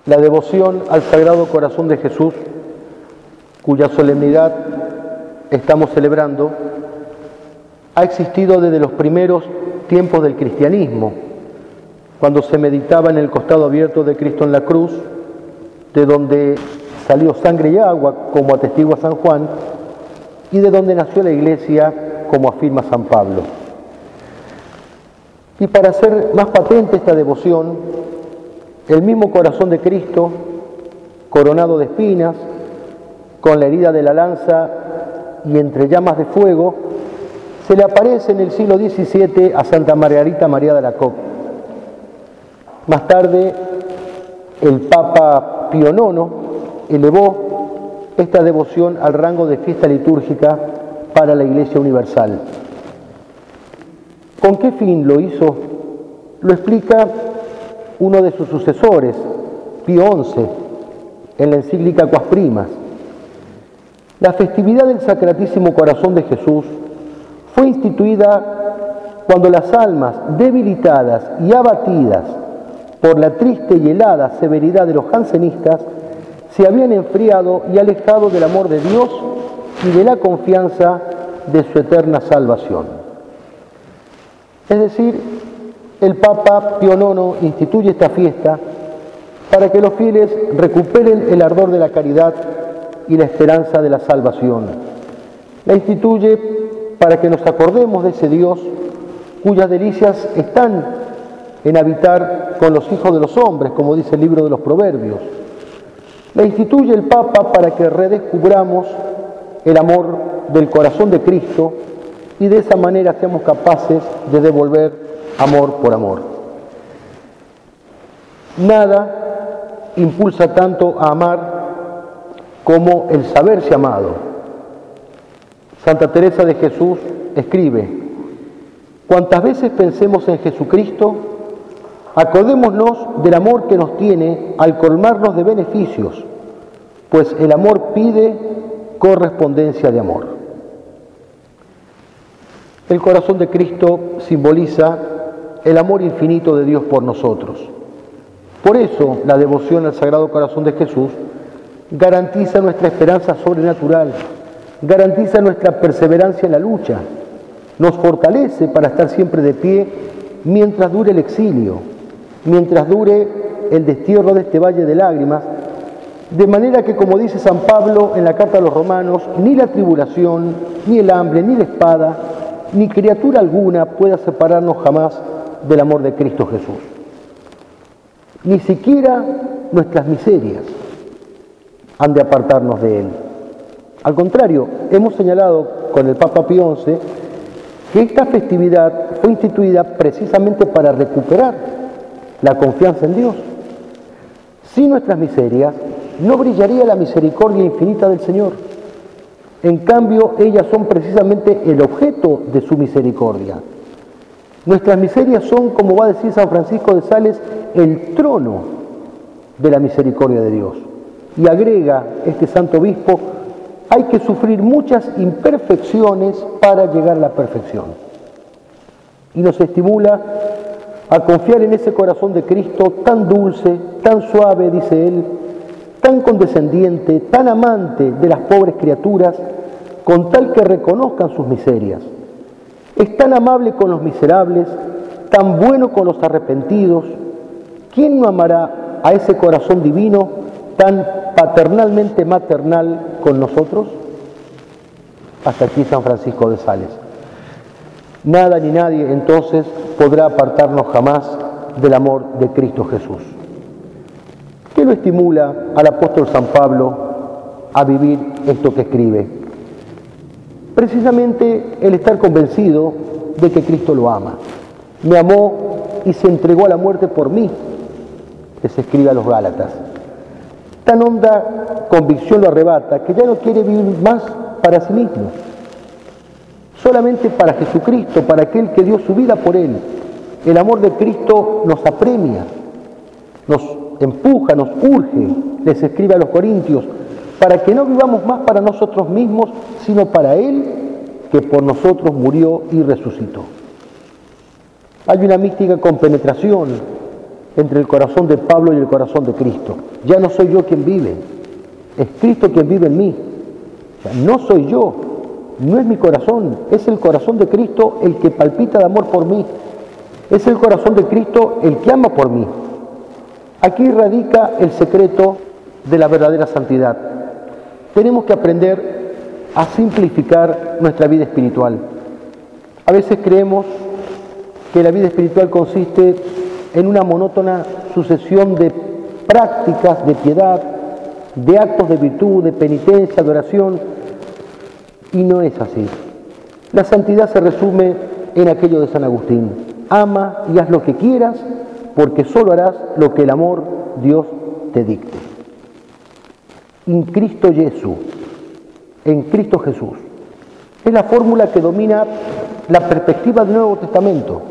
La devoción al Sagrado Corazón de Jesús, cuya solemnidad estamos celebrando, ha existido desde los primeros tiempos del cristianismo, cuando se meditaba en el costado abierto de Cristo en la cruz, de donde salió sangre y agua, como atestigua San Juan, y de donde nació la Iglesia, como afirma San Pablo. Y para hacer más patente esta devoción, el mismo corazón de Cristo, coronado de espinas, con la herida de la lanza y entre llamas de fuego, se le aparece en el siglo XVII a Santa Margarita María de Alacoque. Más tarde, el Papa Pío IX elevó esta devoción al rango de fiesta litúrgica para la Iglesia Universal. ¿Con qué fin lo hizo? Lo explica uno de sus sucesores, Pío XI, en la encíclica Quas Primas. La festividad del Sacratísimo Corazón de Jesús fue instituida cuando las almas debilitadas y abatidas por la triste y helada severidad de los jansenistas se habían enfriado y alejado del amor de Dios y de la confianza de su eterna salvación. Es decir, el Papa Pío IX instituye esta fiesta para que los fieles recuperen el ardor de la caridad y la esperanza de la salvación. La instituye para que nos acordemos de ese Dios cuyas delicias están en habitar con los hijos de los hombres, como dice el libro de los Proverbios. La instituye el Papa para que redescubramos el amor del corazón de Cristo y de esa manera seamos capaces de devolver amor por amor. Nada impulsa tanto a amar como el saberse amado. Santa Teresa de Jesús escribe: cuantas veces pensemos en Jesucristo, acordémonos del amor que nos tiene al colmarnos de beneficios, pues el amor pide correspondencia de amor. El corazón de Cristo simboliza el amor infinito de Dios por nosotros. Por eso la devoción al Sagrado Corazón de Jesús garantiza nuestra esperanza sobrenatural, garantiza nuestra perseverancia en la lucha, nos fortalece para estar siempre de pie mientras dure el exilio, mientras dure el destierro de este valle de lágrimas, de manera que, como dice San Pablo en la carta a los Romanos, ni la tribulación, ni el hambre, ni la espada, ni criatura alguna pueda separarnos jamás del amor de Cristo Jesús. Ni siquiera nuestras miserias han de apartarnos de Él. Al contrario, hemos señalado con el Papa Pío XI que esta festividad fue instituida precisamente para recuperar la confianza en Dios. Sin nuestras miserias no brillaría la misericordia infinita del Señor. En cambio, ellas son precisamente el objeto de su misericordia. Nuestras miserias son, como va a decir San Francisco de Sales, el trono de la misericordia de Dios. Y agrega este santo obispo: hay que sufrir muchas imperfecciones para llegar a la perfección. Y nos estimula a confiar en ese corazón de Cristo tan dulce, tan suave, dice él, tan condescendiente, tan amante de las pobres criaturas, con tal que reconozcan sus miserias. Es tan amable con los miserables, tan bueno con los arrepentidos. ¿Quién no amará a ese corazón divino tan paternalmente maternal con nosotros? Hasta aquí San Francisco de Sales. Nada ni nadie entonces podrá apartarnos jamás del amor de Cristo Jesús. ¿Qué lo estimula al apóstol San Pablo a vivir esto que escribe? Precisamente el estar convencido de que Cristo lo ama. Me amó y se entregó a la muerte por mí, que se escribe a los Gálatas. Tan honda convicción lo arrebata que ya no quiere vivir más para sí mismo, solamente para Jesucristo, para aquel que dio su vida por él. El amor de Cristo nos apremia, nos empuja, nos urge, les escribe a los Corintios, para que no vivamos más para nosotros mismos, sino para Él, que por nosotros murió y resucitó. Hay una mística compenetración entre el corazón de Pablo y el corazón de Cristo. Ya no soy yo quien vive, es Cristo quien vive en mí. O sea, no soy yo, no es mi corazón, es el corazón de Cristo el que palpita de amor por mí. Es el corazón de Cristo el que ama por mí. Aquí radica el secreto de la verdadera santidad. Tenemos que aprender a simplificar nuestra vida espiritual. A veces creemos que la vida espiritual consiste en una monótona sucesión de prácticas de piedad, de actos de virtud, de penitencia, de oración, y no es así. La santidad se resume en aquello de San Agustín: ama y haz lo que quieras, porque solo harás lo que el amor Dios te dicte. In Cristo Jesús, en Cristo Jesús. Es la fórmula que domina la perspectiva del Nuevo Testamento.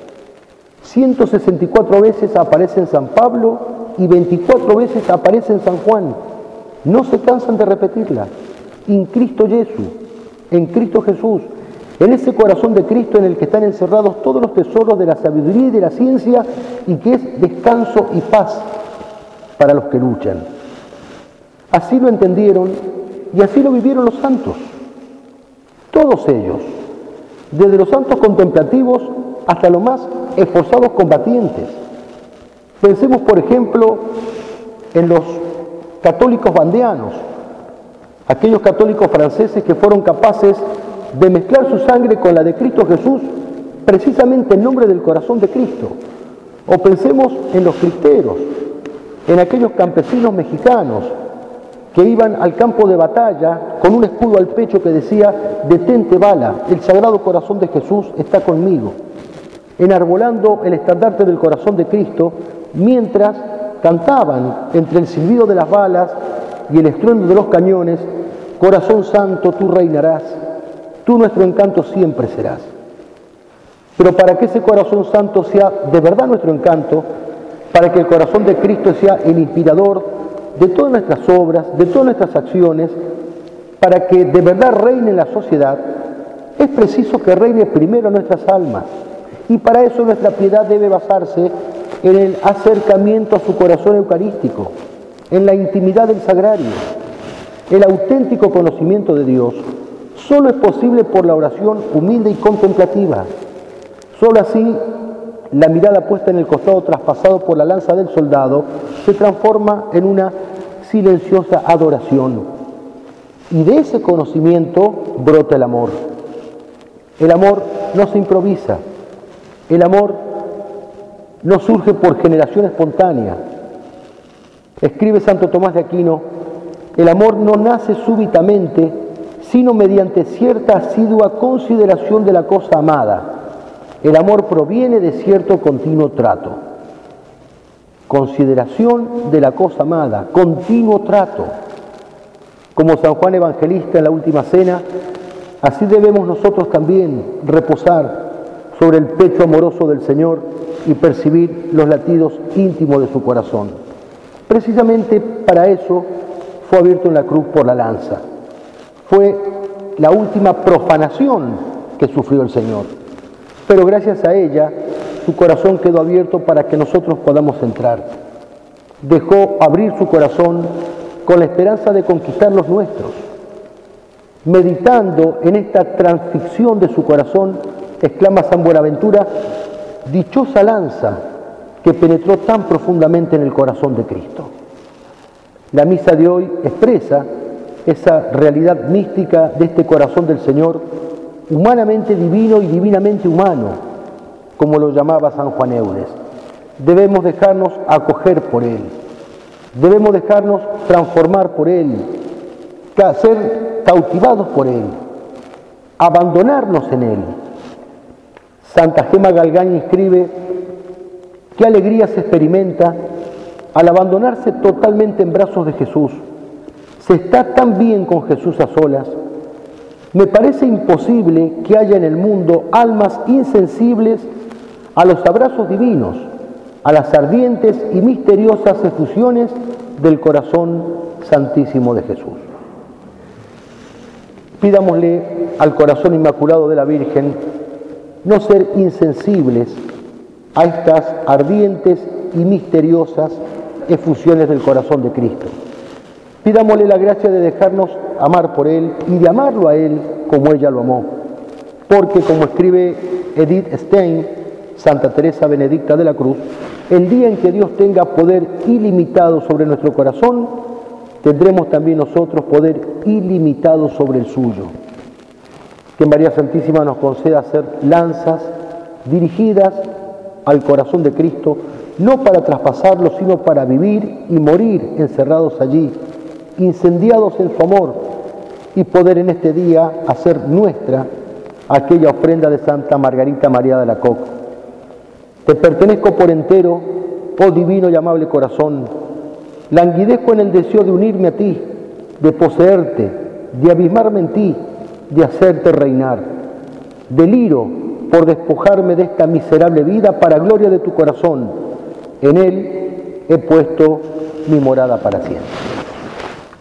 164 veces aparece en San Pablo y 24 veces aparece en San Juan. No se cansan de repetirla. In Cristo Jesús, en Cristo Jesús, en ese corazón de Cristo en el que están encerrados todos los tesoros de la sabiduría y de la ciencia, y que es descanso y paz para los que luchan. Así lo entendieron y así lo vivieron los santos. Todos ellos, desde los santos contemplativos hasta los más esforzados combatientes. Pensemos, por ejemplo, en los católicos bandeanos, aquellos católicos franceses que fueron capaces de mezclar su sangre con la de Cristo Jesús, precisamente en nombre del corazón de Cristo. O pensemos en los cristeros, en aquellos campesinos mexicanos que iban al campo de batalla con un escudo al pecho que decía: detente bala, el Sagrado Corazón de Jesús está conmigo, enarbolando el estandarte del corazón de Cristo, mientras cantaban entre el silbido de las balas y el estruendo de los cañones: Corazón Santo, tú reinarás, tú nuestro encanto siempre serás. Pero para que ese corazón santo sea de verdad nuestro encanto, para que el corazón de Cristo sea el inspirador de todas nuestras obras, de todas nuestras acciones, para que de verdad reine en la sociedad, es preciso que reine primero en nuestras almas. Y para eso nuestra piedad debe basarse en el acercamiento a su corazón eucarístico, en la intimidad del sagrario. El auténtico conocimiento de Dios solo es posible por la oración humilde y contemplativa. Solo así, la mirada puesta en el costado traspasado por la lanza del soldado se transforma en una silenciosa adoración. Y de ese conocimiento brota el amor. El amor no se improvisa. El amor no surge por generación espontánea. Escribe Santo Tomás de Aquino: el amor no nace súbitamente, sino mediante cierta asidua consideración de la cosa amada. El amor proviene de cierto continuo trato. Consideración de la cosa amada, continuo trato. Como San Juan Evangelista en la Última Cena, así debemos nosotros también reposar sobre el pecho amoroso del Señor y percibir los latidos íntimos de su corazón. Precisamente para eso fue abierto en la cruz por la lanza. Fue la última profanación que sufrió el Señor. Pero gracias a ella, su corazón quedó abierto para que nosotros podamos entrar. Dejó abrir su corazón con la esperanza de conquistar los nuestros. Meditando en esta transfixión de su corazón, exclama San Buenaventura: dichosa lanza que penetró tan profundamente en el corazón de Cristo. La misa de hoy expresa esa realidad mística de este corazón del Señor, humanamente divino y divinamente humano, como lo llamaba San Juan Eudes. Debemos dejarnos acoger por Él, debemos dejarnos transformar por Él, ser cautivados por Él, abandonarnos en Él. Santa Gema Galgani escribe: qué alegría se experimenta al abandonarse totalmente en brazos de Jesús. Se está tan bien con Jesús a solas. Me parece imposible que haya en el mundo almas insensibles a los abrazos divinos, a las ardientes y misteriosas efusiones del corazón santísimo de Jesús. Pidámosle al corazón inmaculado de la Virgen no ser insensibles a estas ardientes y misteriosas efusiones del corazón de Cristo. Pidámosle la gracia de dejarnos amar por Él y de amarlo a Él como ella lo amó. Porque, como escribe Edith Stein, Santa Teresa Benedicta de la Cruz, el día en que Dios tenga poder ilimitado sobre nuestro corazón, tendremos también nosotros poder ilimitado sobre el suyo. Que María Santísima nos conceda ser lanzas dirigidas al corazón de Cristo, no para traspasarlo, sino para vivir y morir encerrados allí, incendiados en su amor, y poder en este día hacer nuestra aquella ofrenda de Santa Margarita María de Alacoque. Te pertenezco por entero, oh divino y amable corazón. Languidezco en el deseo de unirme a ti, de poseerte, de abismarme en ti, de hacerte reinar. Deliro por despojarme de esta miserable vida para gloria de tu corazón. En él he puesto mi morada para siempre.